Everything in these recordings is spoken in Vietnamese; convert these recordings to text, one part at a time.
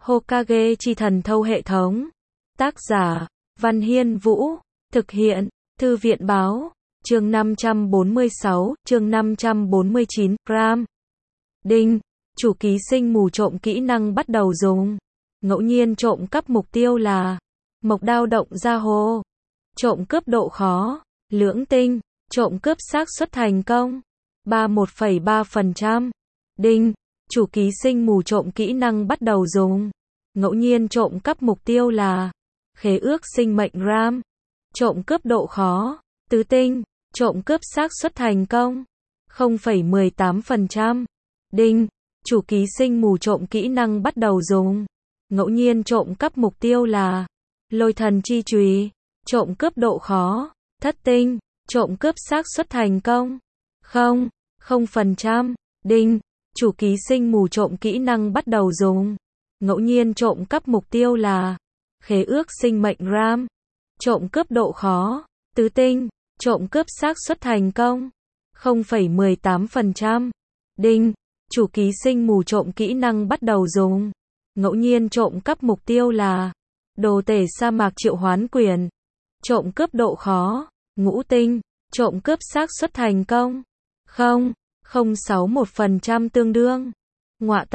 Hokage chi thần thâu hệ thống. Tác giả, Văn Hiên Vũ. Thực hiện, Thư viện Báo. Chương 546, chương 549, Ram. Đinh, chủ ký sinh mù trộm kỹ năng bắt đầu dùng. Ngẫu nhiên trộm cắp mục tiêu là mộc đao động ra hồ. Trộm cướp độ khó, lưỡng tinh. Trộm cướp xác suất thành công 31,3%. Đinh, chủ ký sinh mù trộm kỹ năng bắt đầu dùng. Ngẫu nhiên trộm cắp mục tiêu là khế ước sinh mệnh Ram. Trộm cướp độ khó, tứ tinh. Trộm cướp xác suất thành công 0,18%. Đinh, chủ ký sinh mù trộm kỹ năng bắt đầu dùng. Ngẫu nhiên trộm cắp mục tiêu là lôi thần chi chùy. Trộm cướp độ khó, thất tinh. Trộm cướp xác suất thành công 0%. Đinh, chủ ký sinh mù trộm kỹ năng bắt đầu dùng. Ngẫu nhiên trộm cắp mục tiêu là khế ước sinh mệnh Ram. Trộm cướp độ khó, tứ tinh. Trộm cướp xác suất thành công 0,18%. Đinh, chủ ký sinh mù trộm kỹ năng bắt đầu dùng. Ngẫu nhiên trộm cắp mục tiêu là đồ tể sa mạc triệu hoán quyền. Trộm cướp độ khó, ngũ tinh. Trộm cướp xác suất thành công 0,61% tương đương. Ngọa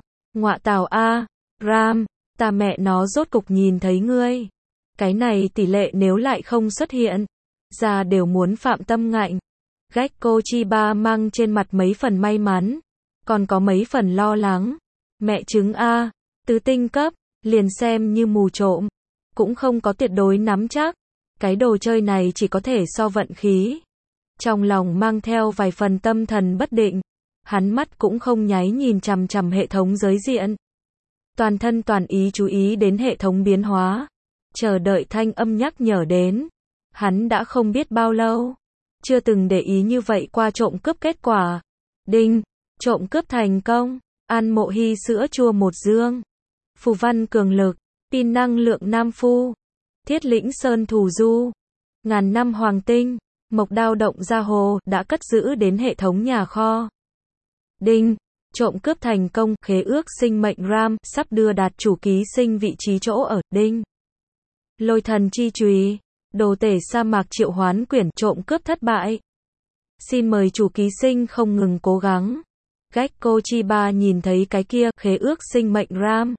tào a, Ram, ta mẹ nó rốt cục nhìn thấy ngươi. Cái này tỷ lệ nếu lại không xuất hiện ra đều muốn phạm tâm ngạnh. Gekko Chiba mang trên mặt mấy phần may mắn, còn có mấy phần lo lắng. Mẹ chứng a, tứ tinh cấp, liền xem như mù trộm, cũng không có tuyệt đối nắm chắc. Cái đồ chơi này chỉ có thể so vận khí. Trong lòng mang theo vài phần tâm thần bất định, hắn mắt cũng không nháy nhìn chằm chằm hệ thống giới diện. Toàn thân toàn ý chú ý đến hệ thống biến hóa, chờ đợi thanh âm nhắc nhở đến. Hắn đã không biết bao lâu, chưa từng để ý như vậy qua trộm cướp kết quả. Đinh, trộm cướp thành công, ăn mộ hy sữa chua 1 dương. Phù văn cường lực, pin năng lượng nam phu. Thiết lĩnh sơn thù du. Ngàn năm hoàng tinh, mộc đao động ra hồ đã cất giữ đến hệ thống nhà kho. Đinh, trộm cướp thành công, khế ước sinh mệnh Ram sắp đưa đạt chủ ký sinh vị trí chỗ ở. Đinh, lôi thần chi chùy, đồ tể sa mạc triệu hoán quyển, trộm cướp thất bại. Xin mời chủ ký sinh không ngừng cố gắng. Gekko Chiba nhìn thấy cái kia, khế ước sinh mệnh Ram.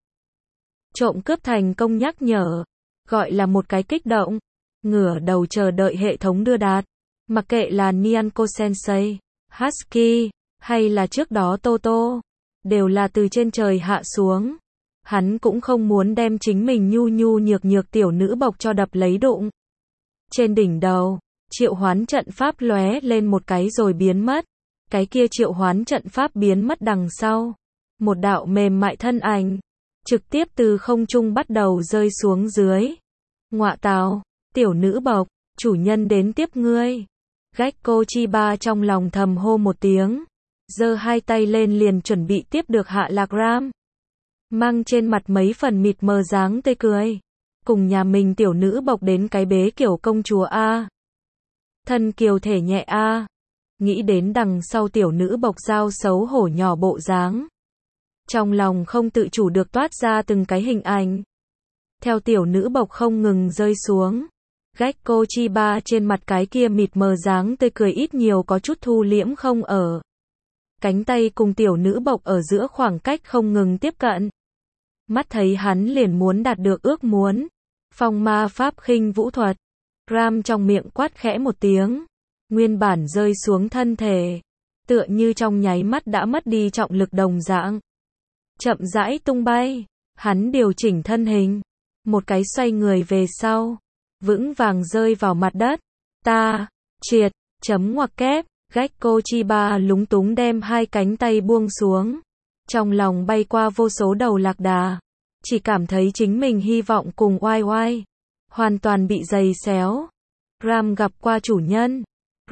Trộm cướp thành công nhắc nhở, gọi là một cái kích động. Ngửa đầu chờ đợi hệ thống đưa đạt. Mặc kệ là Nyanko Sensei, Husky, hay là trước đó Toto, đều là từ trên trời hạ xuống. Hắn cũng không muốn đem chính mình nhu nhu nhược nhược tiểu nữ bộc cho đập lấy đụng. Trên đỉnh đầu, triệu hoán trận pháp lóe lên một cái rồi biến mất. Cái kia triệu hoán trận pháp biến mất đằng sau. Một đạo mềm mại thân ảnh, trực tiếp từ không trung bắt đầu rơi xuống dưới. Ngọa tào, tiểu nữ bộc, chủ nhân đến tiếp ngươi. Gekko Chiba trong lòng thầm hô một tiếng, giơ hai tay lên liền chuẩn bị tiếp được hạ lạc Ram. Mang trên mặt mấy phần mịt mờ dáng tươi cười. Cùng nhà mình tiểu nữ bộc đến cái bế kiểu công chúa a. Thân kiều thể nhẹ a. Nghĩ đến đằng sau tiểu nữ bộc dao xấu hổ nhỏ bộ dáng. Trong lòng không tự chủ được toát ra từng cái hình ảnh. Theo tiểu nữ bộc không ngừng rơi xuống, Gekko Chiba trên mặt cái kia mịt mờ dáng tươi cười ít nhiều có chút thu liễm không ở. Cánh tay cùng tiểu nữ bộc ở giữa khoảng cách không ngừng tiếp cận. Mắt thấy hắn liền muốn đạt được ước muốn. Phong ma pháp khinh vũ thuật. Ram trong miệng quát khẽ một tiếng. Nguyên bản rơi xuống thân thể, tựa như trong nháy mắt đã mất đi trọng lực đồng dạng. Chậm rãi tung bay. Hắn điều chỉnh thân hình. Một cái xoay người về sau. Vững vàng rơi vào mặt đất. Ta, triệt, chấm ngoặc kép. Gekko Chiba lúng túng đem hai cánh tay buông xuống. Trong lòng bay qua vô số đầu lạc đà. Chỉ cảm thấy chính mình hy vọng cùng oai oai. Hoàn toàn bị giày xéo. Ram gặp qua chủ nhân.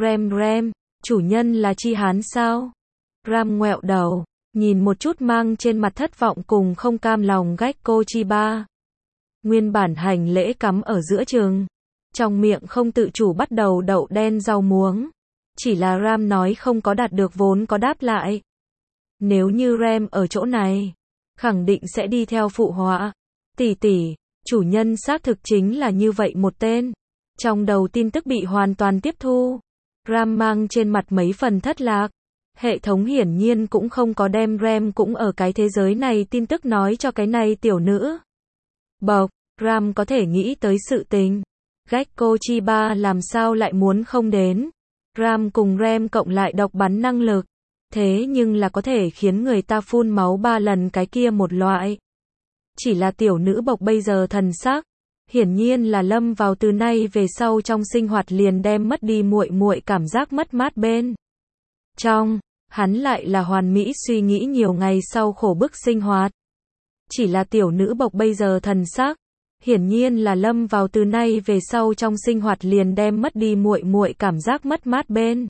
Rem, chủ nhân là Chi Hán sao? Ram ngoẹo đầu, nhìn một chút mang trên mặt thất vọng cùng không cam lòng Gekko Chiba. Nguyên bản hành lễ cắm ở giữa trường. Trong miệng không tự chủ bắt đầu đậu đen rau muống. Chỉ là Ram nói không có đạt được vốn có đáp lại. Nếu như Ram ở chỗ này, khẳng định sẽ đi theo phụ họa. Tỷ tỷ, chủ nhân xác thực chính là như vậy một tên. Trong đầu tin tức bị hoàn toàn tiếp thu. Ram mang trên mặt mấy phần thất lạc. Hệ thống hiển nhiên cũng không có đem Ram cũng ở cái thế giới này tin tức nói cho cái này tiểu nữ. Bộc, Ram có thể nghĩ tới sự tình. Gekko Chiba làm sao lại muốn không đến. Ram cùng Ram cộng lại độc bắn năng lực. Thế nhưng là có thể khiến người ta phun máu 3 lần cái kia một loại. Chỉ là tiểu nữ bộc bây giờ thần sắc. Hiển nhiên là lâm vào từ nay về sau trong sinh hoạt liền đem mất đi muội muội cảm giác mất mát bên. Trong, hắn lại là hoàn mỹ suy nghĩ nhiều ngày sau khổ bức sinh hoạt. Chỉ là tiểu nữ bộc bây giờ thần sắc. Hiển nhiên là lâm vào từ nay về sau trong sinh hoạt liền đem mất đi muội muội cảm giác mất mát bên.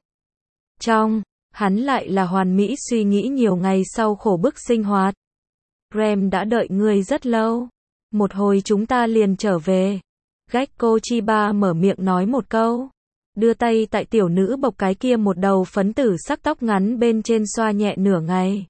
Trong, hắn lại là hoàn mỹ suy nghĩ nhiều ngày sau khổ bức sinh hoạt. Rem đã đợi ngươi rất lâu. Một hồi chúng ta liền trở về. Gekko Chiba mở miệng nói một câu. Đưa tay tại tiểu nữ bộc cái kia một đầu phấn tử sắc tóc ngắn bên trên xoa nhẹ nửa ngày.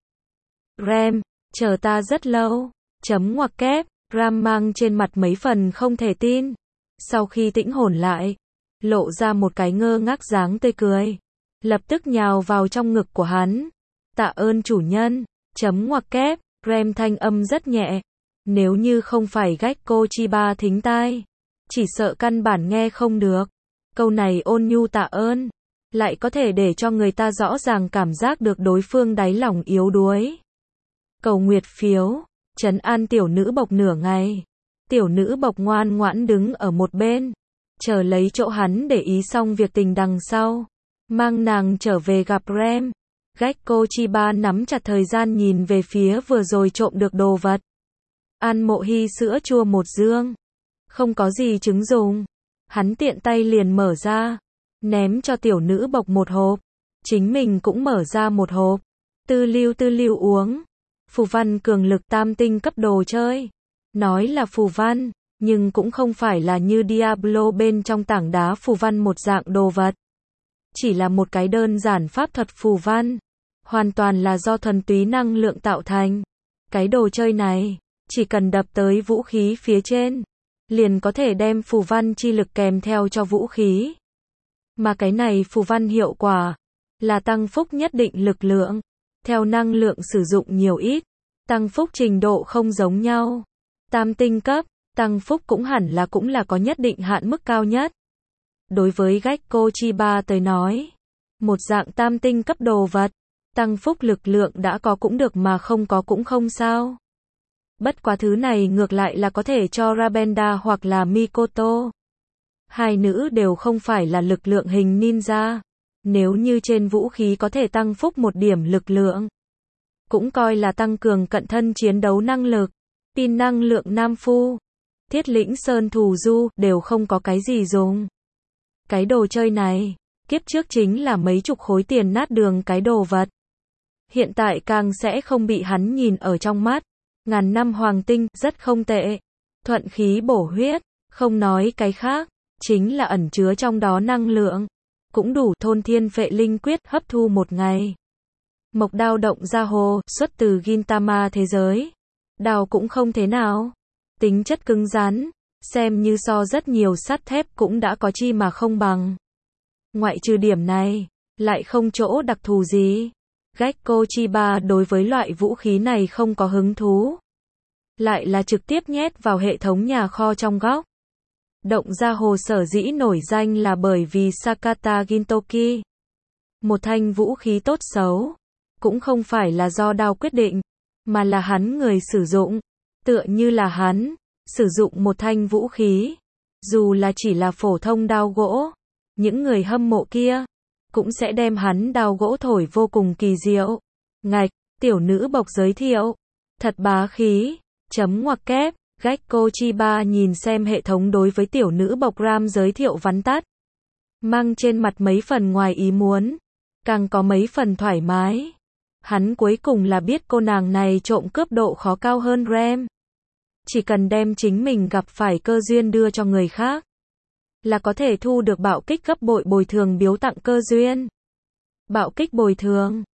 Rem, chờ ta rất lâu. Chấm ngoặc kép. Ram mang trên mặt mấy phần không thể tin. Sau khi tĩnh hồn lại, lộ ra một cái ngơ ngác dáng tươi cười. Lập tức nhào vào trong ngực của hắn. Tạ ơn chủ nhân. Chấm ngoặc kép. Rem thanh âm rất nhẹ. Nếu như không phải Gekko Chiba thính tai, chỉ sợ căn bản nghe không được. Câu này ôn nhu tạ ơn, lại có thể để cho người ta rõ ràng cảm giác được đối phương đáy lòng yếu đuối. Cầu nguyệt phiếu, trấn an tiểu nữ bộc nửa ngày. Tiểu nữ bộc ngoan ngoãn đứng ở một bên, chờ lấy chỗ hắn để ý xong việc tình đằng sau. Mang nàng trở về gặp Rem. Gekko Chiba nắm chặt thời gian nhìn về phía vừa rồi trộm được đồ vật. An Mộ Hy sữa chua một dương. Không có gì trứng dùng. Hắn tiện tay liền mở ra. Ném cho tiểu nữ bộc một hộp. Chính mình cũng mở ra một hộp. Tư lưu uống. Phù văn cường lực tam tinh cấp đồ chơi. Nói là phù văn, nhưng cũng không phải là như Diablo bên trong tảng đá phù văn một dạng đồ vật. Chỉ là một cái đơn giản pháp thuật phù văn. Hoàn toàn là do thuần túy năng lượng tạo thành. Cái đồ chơi này, chỉ cần đập tới vũ khí phía trên, liền có thể đem phù văn chi lực kèm theo cho vũ khí. Mà cái này phù văn hiệu quả, là tăng phúc nhất định lực lượng. Theo năng lượng sử dụng nhiều ít, tăng phúc trình độ không giống nhau. Tam tinh cấp, tăng phúc cũng hẳn là cũng là có nhất định hạn mức cao nhất. Đối với Gekko Chiba tới nói, một dạng tam tinh cấp đồ vật, tăng phúc lực lượng đã có cũng được mà không có cũng không sao. Bất quá thứ này ngược lại là có thể cho Rabenda hoặc là Mikoto. Hai nữ đều không phải là lực lượng hình ninja. Nếu như trên vũ khí có thể tăng phúc một điểm lực lượng, cũng coi là tăng cường cận thân chiến đấu năng lực. Pin năng lượng nam phu, Thiết Lĩnh Sơn Thù Du đều không có cái gì dùng. Cái đồ chơi này, kiếp trước chính là mấy chục khối tiền nát đường cái đồ vật. Hiện tại càng sẽ không bị hắn nhìn ở trong mắt. Ngàn năm hoàng tinh, rất không tệ. Thuận khí bổ huyết, không nói cái khác, chính là ẩn chứa trong đó năng lượng. Cũng đủ thôn thiên phệ linh quyết hấp thu một ngày. Mộc đao động ra hồ, xuất từ Gintama thế giới. Đao cũng không thế nào. Tính chất cứng rắn, xem như so rất nhiều sắt thép cũng đã có chi mà không bằng. Ngoại trừ điểm này, lại không chỗ đặc thù gì. Gekko Chiba đối với loại vũ khí này không có hứng thú. Lại là trực tiếp nhét vào hệ thống nhà kho trong góc. Động ra hồ sở dĩ nổi danh là bởi vì Sakata Gintoki. Một thanh vũ khí tốt xấu. Cũng không phải là do đao quyết định, mà là hắn người sử dụng. Tựa như là hắn, sử dụng một thanh vũ khí. Dù là chỉ là phổ thông đao gỗ. Những người hâm mộ kia cũng sẽ đem hắn đao gỗ thổi vô cùng kỳ diệu. Ngạch, tiểu nữ bộc giới thiệu. Thật bá khí. Chấm ngoặc kép. Gekko Chiba nhìn xem hệ thống đối với tiểu nữ bộc Ram giới thiệu vắn tắt. Mang trên mặt mấy phần ngoài ý muốn. Càng có mấy phần thoải mái. Hắn cuối cùng là biết cô nàng này trộm cướp độ khó cao hơn Ram. Chỉ cần đem chính mình gặp phải cơ duyên đưa cho người khác, là có thể thu được bạo kích gấp bội bồi thường biếu tặng cơ duyên. Bạo kích bồi thường,